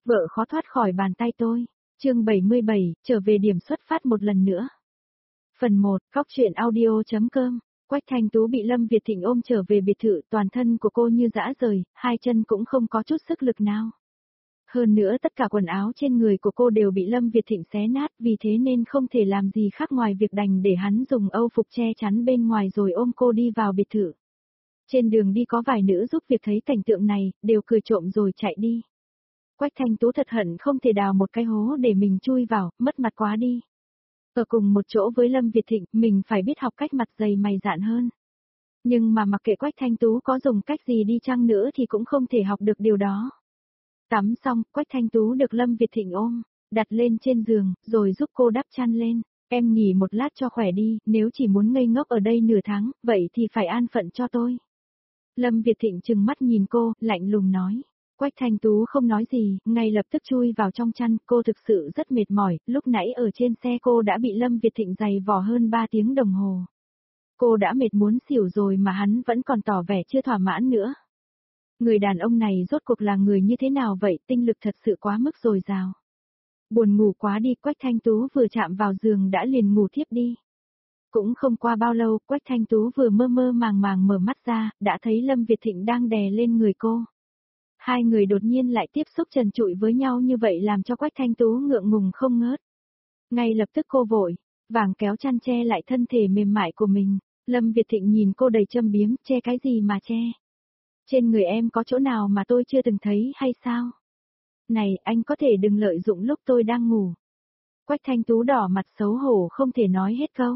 vợ khó thoát khỏi bàn tay tôi. Chương 77, trở về điểm xuất phát một lần nữa. Phần 1, Cóc truyện audio.com. Quách Thanh Tú bị Lâm Việt Thịnh ôm trở về biệt thự, toàn thân của cô như rã rời, hai chân cũng không có chút sức lực nào. Hơn nữa tất cả quần áo trên người của cô đều bị Lâm Việt Thịnh xé nát, vì thế nên không thể làm gì khác ngoài việc đành để hắn dùng âu phục che chắn bên ngoài rồi ôm cô đi vào biệt thự. Trên đường đi có vài nữ giúp việc thấy cảnh tượng này, đều cười trộm rồi chạy đi. Quách Thanh Tú thật hận không thể đào một cái hố để mình chui vào, mất mặt quá đi. Ở cùng một chỗ với Lâm Việt Thịnh, mình phải biết học cách mặt dày mày dạn hơn. Nhưng mà mặc kệ Quách Thanh Tú có dùng cách gì đi chăng nữa thì cũng không thể học được điều đó. Tắm xong, Quách Thanh Tú được Lâm Việt Thịnh ôm, đặt lên trên giường, rồi giúp cô đắp chăn lên. Em nghỉ một lát cho khỏe đi, nếu chỉ muốn ngây ngốc ở đây nửa tháng, vậy thì phải an phận cho tôi. Lâm Việt Thịnh trừng mắt nhìn cô, lạnh lùng nói. Quách Thanh Tú không nói gì, ngay lập tức chui vào trong chăn, cô thực sự rất mệt mỏi, lúc nãy ở trên xe cô đã bị Lâm Việt Thịnh giày vò hơn 3 tiếng đồng hồ. Cô đã mệt muốn xỉu rồi mà hắn vẫn còn tỏ vẻ chưa thỏa mãn nữa. Người đàn ông này rốt cuộc là người như thế nào vậy, tinh lực thật sự quá mức dồi dào. Buồn ngủ quá đi, Quách Thanh Tú vừa chạm vào giường đã liền ngủ thiếp đi. Cũng không qua bao lâu, Quách Thanh Tú vừa mơ mơ màng màng mở mắt ra, đã thấy Lâm Việt Thịnh đang đè lên người cô. Hai người đột nhiên lại tiếp xúc trần trụi với nhau như vậy làm cho Quách Thanh Tú ngượng ngùng không ngớt. Ngay lập tức cô vội, vàng kéo chăn che lại thân thể mềm mại của mình. Lâm Việt Thịnh nhìn cô đầy châm biếm, che cái gì mà che? Trên người em có chỗ nào mà tôi chưa từng thấy hay sao? Này, anh có thể đừng lợi dụng lúc tôi đang ngủ. Quách Thanh Tú đỏ mặt xấu hổ không thể nói hết câu.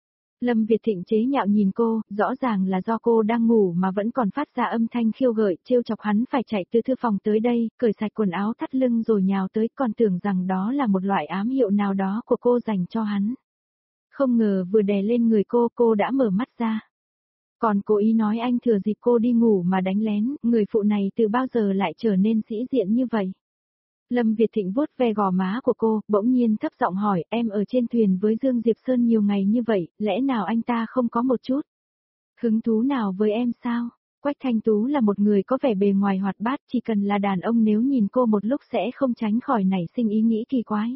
Lâm Việt Thịnh chế nhạo nhìn cô, rõ ràng là do cô đang ngủ mà vẫn còn phát ra âm thanh khiêu gợi, trêu chọc hắn phải chạy từ thư phòng tới đây, cởi sạch quần áo thắt lưng rồi nhào tới, còn tưởng rằng đó là một loại ám hiệu nào đó của cô dành cho hắn. Không ngờ vừa đè lên người cô đã mở mắt ra. Còn cố ý nói anh thừa dịp cô đi ngủ mà đánh lén, người phụ này từ bao giờ lại trở nên sĩ diện như vậy. Lâm Việt Thịnh vuốt ve gò má của cô, bỗng nhiên thấp giọng hỏi, em ở trên thuyền với Dương Diệp Sơn nhiều ngày như vậy, lẽ nào anh ta không có một chút hứng thú nào với em sao? Quách Thanh Tú là một người có vẻ bề ngoài hoạt bát, chỉ cần là đàn ông nếu nhìn cô một lúc sẽ không tránh khỏi nảy sinh ý nghĩ kỳ quái.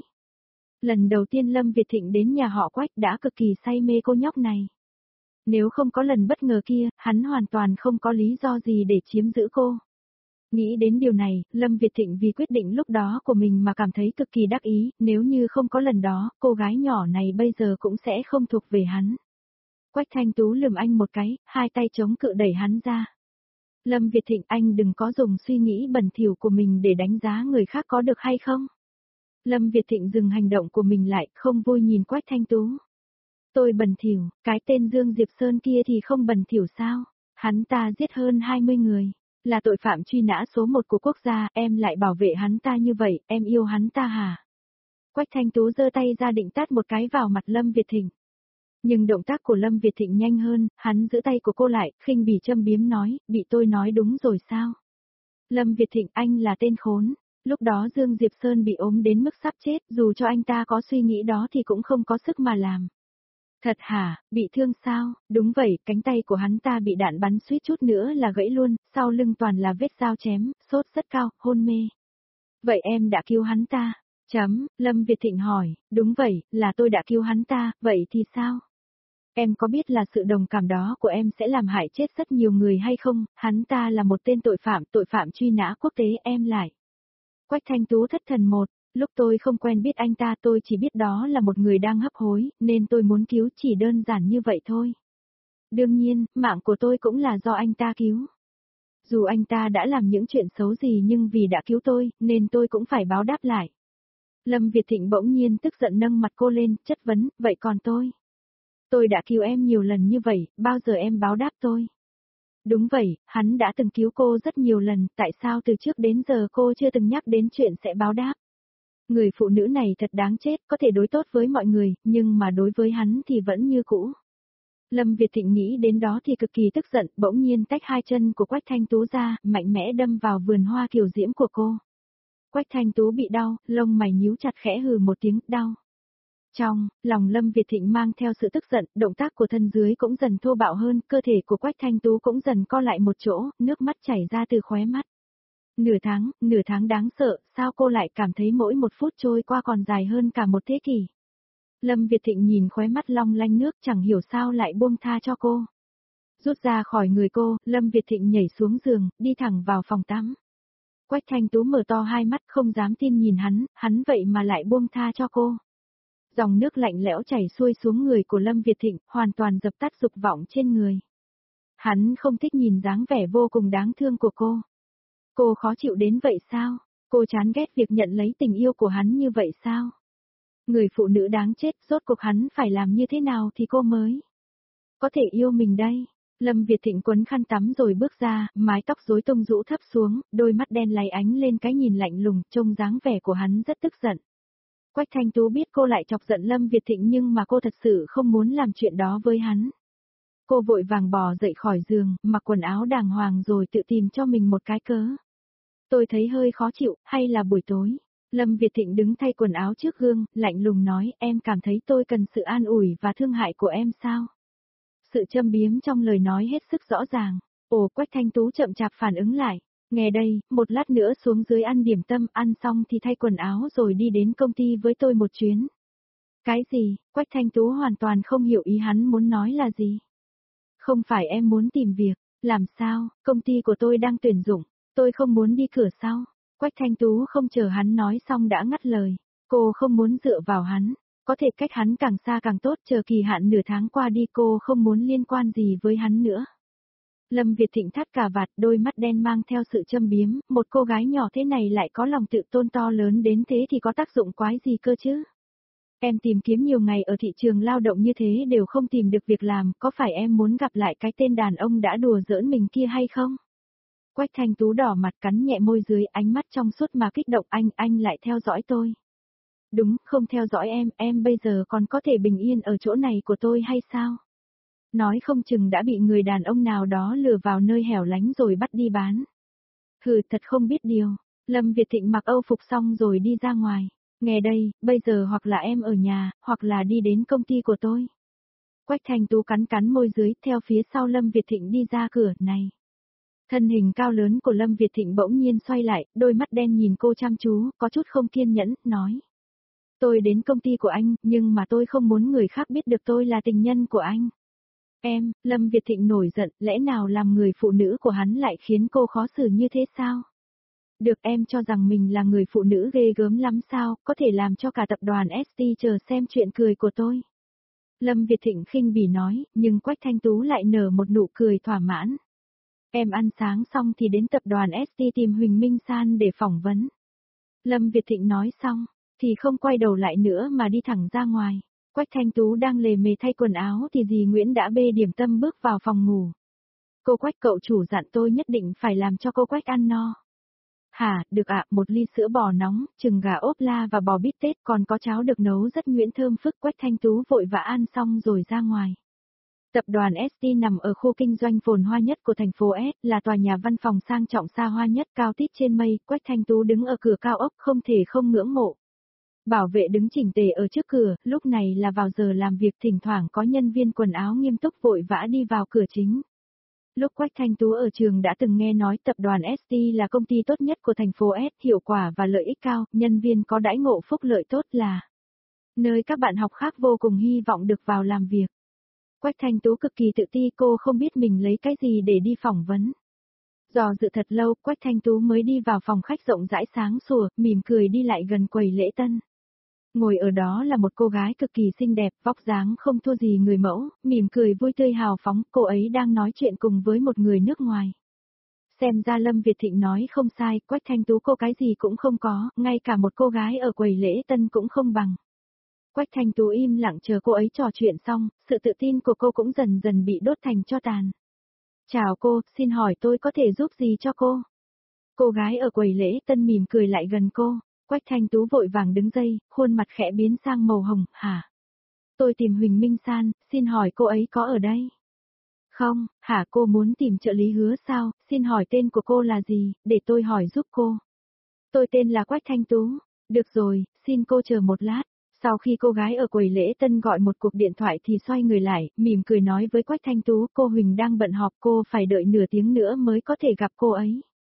Lần đầu tiên Lâm Việt Thịnh đến nhà họ Quách đã cực kỳ say mê cô nhóc này. Nếu không có lần bất ngờ kia, hắn hoàn toàn không có lý do gì để chiếm giữ cô. Nghĩ đến điều này, Lâm Việt Thịnh vì quyết định lúc đó của mình mà cảm thấy cực kỳ đắc ý, nếu như không có lần đó, cô gái nhỏ này bây giờ cũng sẽ không thuộc về hắn. Quách Thanh Tú lườm anh một cái, hai tay chống cự đẩy hắn ra. Lâm Việt Thịnh, anh đừng có dùng suy nghĩ bẩn thỉu của mình để đánh giá người khác có được hay không. Lâm Việt Thịnh dừng hành động của mình lại, không vui nhìn Quách Thanh Tú. Tôi bẩn thỉu, cái tên Dương Diệp Sơn kia thì không bẩn thỉu sao? Hắn ta giết hơn 20 người. Là tội phạm truy nã số 1 của quốc gia, em lại bảo vệ hắn ta như vậy, em yêu hắn ta hả? Quách Thanh Tú giơ tay ra định tát một cái vào mặt Lâm Việt Thịnh. Nhưng động tác của Lâm Việt Thịnh nhanh hơn, hắn giữ tay của cô lại, khinh bỉ châm biếm nói, bị tôi nói đúng rồi sao? Lâm Việt Thịnh, anh là tên khốn. Lúc đó Dương Diệp Sơn bị ốm đến mức sắp chết, dù cho anh ta có suy nghĩ đó thì cũng không có sức mà làm. Thật hả, bị thương sao? Đúng vậy, cánh tay của hắn ta bị đạn bắn suýt chút nữa là gãy luôn, sau lưng toàn là vết dao chém, sốt rất cao, hôn mê. Vậy em đã cứu hắn ta? Lâm Việt Thịnh hỏi, đúng vậy, là tôi đã cứu hắn ta, vậy thì sao? Em có biết là sự đồng cảm đó của em sẽ làm hại chết rất nhiều người hay không? Hắn ta là một tên tội phạm truy nã quốc tế, em lại. Quách Thanh Tú thất thần một. Lúc tôi không quen biết anh ta tôi chỉ biết đó là một người đang hấp hối, nên tôi muốn cứu, chỉ đơn giản như vậy thôi. Đương nhiên, mạng của tôi cũng là do anh ta cứu. Dù anh ta đã làm những chuyện xấu gì nhưng vì đã cứu tôi, nên tôi cũng phải báo đáp lại. Lâm Việt Thịnh bỗng nhiên tức giận nâng mặt cô lên, chất vấn, vậy còn tôi? Tôi đã cứu em nhiều lần như vậy, bao giờ em báo đáp tôi? Đúng vậy, hắn đã từng cứu cô rất nhiều lần, tại sao từ trước đến giờ cô chưa từng nhắc đến chuyện sẽ báo đáp? Người phụ nữ này thật đáng chết, có thể đối tốt với mọi người, nhưng mà đối với hắn thì vẫn như cũ. Lâm Việt Thịnh nghĩ đến đó thì cực kỳ tức giận, bỗng nhiên tách hai chân của Quách Thanh Tú ra, mạnh mẽ đâm vào vườn hoa kiều diễm của cô. Quách Thanh Tú bị đau, lông mày nhíu chặt khẽ hừ một tiếng, đau. Trong lòng Lâm Việt Thịnh mang theo sự tức giận, động tác của thân dưới cũng dần thô bạo hơn, cơ thể của Quách Thanh Tú cũng dần co lại một chỗ, nước mắt chảy ra từ khóe mắt. Nửa tháng đáng sợ, sao cô lại cảm thấy mỗi một phút trôi qua còn dài hơn cả một thế kỷ? Lâm Việt Thịnh nhìn khóe mắt long lanh nước chẳng hiểu sao lại buông tha cho cô. Rút ra khỏi người cô, Lâm Việt Thịnh nhảy xuống giường, đi thẳng vào phòng tắm. Quách Thanh Tú mở to hai mắt không dám tin nhìn hắn vậy mà lại buông tha cho cô. Dòng nước lạnh lẽo chảy xuôi xuống người của Lâm Việt Thịnh, hoàn toàn dập tắt dục vọng trên người. Hắn không thích nhìn dáng vẻ vô cùng đáng thương của cô. Cô khó chịu đến vậy sao? Cô chán ghét việc nhận lấy tình yêu của hắn như vậy sao? Người phụ nữ đáng chết, rốt cuộc hắn phải làm như thế nào thì cô mới có thể yêu mình đây? Lâm Việt Thịnh quấn khăn tắm rồi bước ra, mái tóc rối tung rũ thấp xuống, đôi mắt đen láy ánh lên cái nhìn lạnh lùng, trông dáng vẻ của hắn rất tức giận. Quách Thanh Tú biết cô lại chọc giận Lâm Việt Thịnh nhưng mà cô thật sự không muốn làm chuyện đó với hắn. Cô vội vàng bò dậy khỏi giường, mặc quần áo đàng hoàng rồi tự tìm cho mình một cái cớ. Tôi thấy hơi khó chịu, hay là buổi tối? Lâm Việt Thịnh đứng thay quần áo trước gương, lạnh lùng nói, em cảm thấy tôi cần sự an ủi và thương hại của em sao? Sự châm biếm trong lời nói hết sức rõ ràng. Ồ, Quách Thanh Tú chậm chạp phản ứng lại. Nghe đây, một lát nữa xuống dưới ăn điểm tâm, ăn xong thì thay quần áo rồi đi đến công ty với tôi một chuyến. Cái gì? Quách Thanh Tú hoàn toàn không hiểu ý hắn muốn nói là gì. Không phải em muốn tìm việc, làm sao, công ty của tôi đang tuyển dụng, tôi không muốn đi cửa sau. Quách Thanh Tú không chờ hắn nói xong đã ngắt lời. Cô không muốn dựa vào hắn. Có thể cách hắn càng xa càng tốt, chờ kỳ hạn nửa tháng qua đi cô không muốn liên quan gì với hắn nữa. Lâm Việt Thịnh thắt cà vạt, đôi mắt đen mang theo sự châm biếm, một cô gái nhỏ thế này lại có lòng tự tôn to lớn đến thế thì có tác dụng quái gì cơ chứ? Em tìm kiếm nhiều ngày ở thị trường lao động như thế đều không tìm được việc làm, có phải em muốn gặp lại cái tên đàn ông đã đùa giỡn mình kia hay không? Quách Thanh Tú đỏ mặt cắn nhẹ môi dưới, ánh mắt trong suốt mà kích động, anh lại theo dõi tôi. Đúng, không theo dõi em bây giờ còn có thể bình yên ở chỗ này của tôi hay sao? Nói không chừng đã bị người đàn ông nào đó lừa vào nơi hẻo lánh rồi bắt đi bán. Hừ, thật không biết điều. Lâm Việt Thịnh mặc âu phục xong rồi đi ra ngoài. Nghe đây, bây giờ hoặc là em ở nhà, hoặc là đi đến công ty của tôi. Quách Thanh Tú cắn cắn môi dưới, theo phía sau Lâm Việt Thịnh đi ra cửa, này. Thân hình cao lớn của Lâm Việt Thịnh bỗng nhiên xoay lại, đôi mắt đen nhìn cô chăm chú, có chút không kiên nhẫn, nói. Tôi đến công ty của anh, nhưng mà tôi không muốn người khác biết được tôi là tình nhân của anh. Em, Lâm Việt Thịnh nổi giận, lẽ nào làm người phụ nữ của hắn lại khiến cô khó xử như thế sao? Được, em cho rằng mình là người phụ nữ ghê gớm lắm sao, có thể làm cho cả tập đoàn ST chờ xem chuyện cười của tôi. Lâm Việt Thịnh khinh bỉ nói, nhưng Quách Thanh Tú lại nở một nụ cười thỏa mãn. Em ăn sáng xong thì đến tập đoàn ST tìm Huỳnh Minh San để phỏng vấn. Lâm Việt Thịnh nói xong, thì không quay đầu lại nữa mà đi thẳng ra ngoài. Quách Thanh Tú đang lề mề thay quần áo thì dì Nguyễn đã bê điểm tâm bước vào phòng ngủ. Cô Quách, cậu chủ dặn tôi nhất định phải làm cho cô Quách ăn no. Hả, được ạ, một ly sữa bò nóng, trứng gà ốp la và bò bít tết, còn có cháo được nấu rất nhuyễn thơm phức. Quách Thanh Tú vội vã ăn xong rồi ra ngoài. Tập đoàn ST nằm ở khu kinh doanh phồn hoa nhất của thành phố S, là tòa nhà văn phòng sang trọng xa hoa nhất, cao tít trên mây. Quách Thanh Tú đứng ở cửa cao ốc không thể không ngưỡng mộ. Bảo vệ đứng chỉnh tề ở trước cửa, lúc này là vào giờ làm việc, thỉnh thoảng có nhân viên quần áo nghiêm túc vội vã đi vào cửa chính. Lúc Quách Thanh Tú ở trường đã từng nghe nói tập đoàn ST là công ty tốt nhất của thành phố S, hiệu quả và lợi ích cao, nhân viên có đãi ngộ phúc lợi tốt, là nơi các bạn học khác vô cùng hy vọng được vào làm việc. Quách Thanh Tú cực kỳ tự ti, cô không biết mình lấy cái gì để đi phỏng vấn. Dò dự thật lâu, Quách Thanh Tú mới đi vào phòng khách rộng rãi sáng sủa, mỉm cười đi lại gần quầy lễ tân. Ngồi ở đó là một cô gái cực kỳ xinh đẹp, vóc dáng không thua gì người mẫu, mỉm cười vui tươi hào phóng, cô ấy đang nói chuyện cùng với một người nước ngoài. Xem ra Lâm Việt Thịnh nói không sai, Quách Thanh Tú cô cái gì cũng không có, ngay cả một cô gái ở quầy lễ tân cũng không bằng. Quách Thanh Tú im lặng chờ cô ấy trò chuyện xong, sự tự tin của cô cũng dần dần bị đốt thành tro tàn. Chào cô, xin hỏi tôi có thể giúp gì cho cô? Cô gái ở quầy lễ tân mỉm cười lại gần cô. Quách Thanh Tú vội vàng đứng dậy, khuôn mặt khẽ biến sang màu hồng, hả? Tôi tìm Huỳnh Minh San, xin hỏi cô ấy có ở đây? Không, hả, cô muốn tìm trợ lý Hứa sao, xin hỏi tên của cô là gì, để tôi hỏi giúp cô. Tôi tên là Quách Thanh Tú, được rồi, xin cô chờ một lát. Sau khi cô gái ở quầy lễ tân gọi một cuộc điện thoại thì xoay người lại, mỉm cười nói với Quách Thanh Tú, cô Huỳnh đang bận họp, cô phải đợi nửa tiếng nữa mới có thể gặp cô ấy.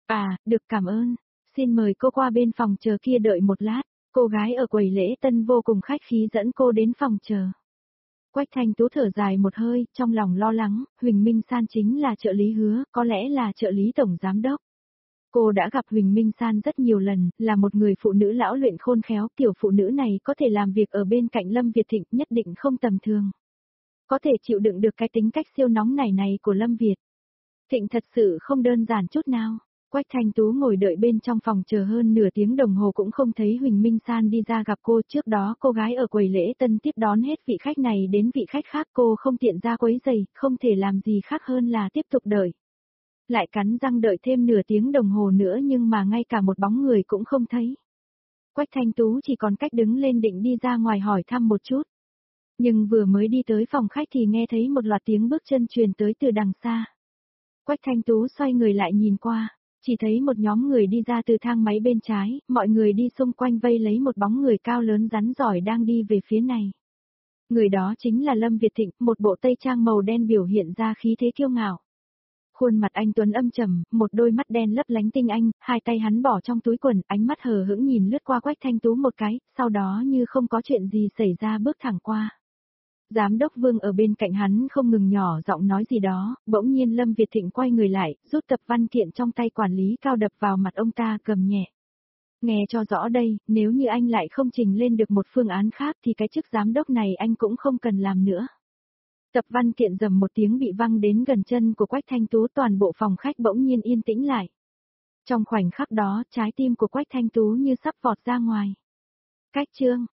À, được cảm ơn. Xin mời cô qua bên phòng chờ kia đợi một lát. Cô gái ở quầy lễ tân vô cùng khách khí dẫn cô đến phòng chờ. Quách Thanh Tú thở dài một hơi, trong lòng lo lắng, Huỳnh Minh San chính là trợ lý Hứa, có lẽ là trợ lý tổng giám đốc. Cô đã gặp Huỳnh Minh San rất nhiều lần, là một người phụ nữ lão luyện khôn khéo, kiểu phụ nữ này có thể làm việc ở bên cạnh Lâm Việt Thịnh nhất định không tầm thường. Có thể chịu đựng được cái tính cách siêu nóng này của Lâm Việt. Thịnh thật sự không đơn giản chút nào. Quách Thanh Tú ngồi đợi bên trong phòng chờ hơn nửa tiếng đồng hồ cũng không thấy Huỳnh Minh San đi ra gặp cô. Trước đó cô gái ở quầy lễ tân tiếp đón hết vị khách này đến vị khách khác, cô không tiện ra quấy giày, không thể làm gì khác hơn là tiếp tục đợi. Lại cắn răng đợi thêm nửa tiếng đồng hồ nữa nhưng mà ngay cả một bóng người cũng không thấy. Quách Thanh Tú chỉ còn cách đứng lên định đi ra ngoài hỏi thăm một chút. Nhưng vừa mới đi tới phòng khách thì nghe thấy một loạt tiếng bước chân truyền tới từ đằng xa. Quách Thanh Tú xoay người lại nhìn qua, chỉ thấy một nhóm người đi ra từ thang máy bên trái, mọi người đi xung quanh vây lấy một bóng người cao lớn rắn giỏi đang đi về phía này. Người đó chính là Lâm Việt Thịnh, một bộ tây trang màu đen biểu hiện ra khí thế kiêu ngạo. Khuôn mặt anh tuấn âm trầm, một đôi mắt đen lấp lánh tinh anh, hai tay hắn bỏ trong túi quần, ánh mắt hờ hững nhìn lướt qua Quách Thanh Tú một cái, sau đó như không có chuyện gì xảy ra bước thẳng qua. Giám đốc Vương ở bên cạnh hắn không ngừng nhỏ giọng nói gì đó, bỗng nhiên Lâm Việt Thịnh quay người lại, rút tập văn kiện trong tay quản lý cao đập vào mặt ông ta cầm nhẹ. Nghe cho rõ đây, nếu như anh lại không trình lên được một phương án khác thì cái chức giám đốc này anh cũng không cần làm nữa. Tập văn kiện rầm một tiếng bị văng đến gần chân của Quách Thanh Tú, toàn bộ phòng khách bỗng nhiên yên tĩnh lại. Trong khoảnh khắc đó, trái tim của Quách Thanh Tú như sắp vọt ra ngoài. Cách chương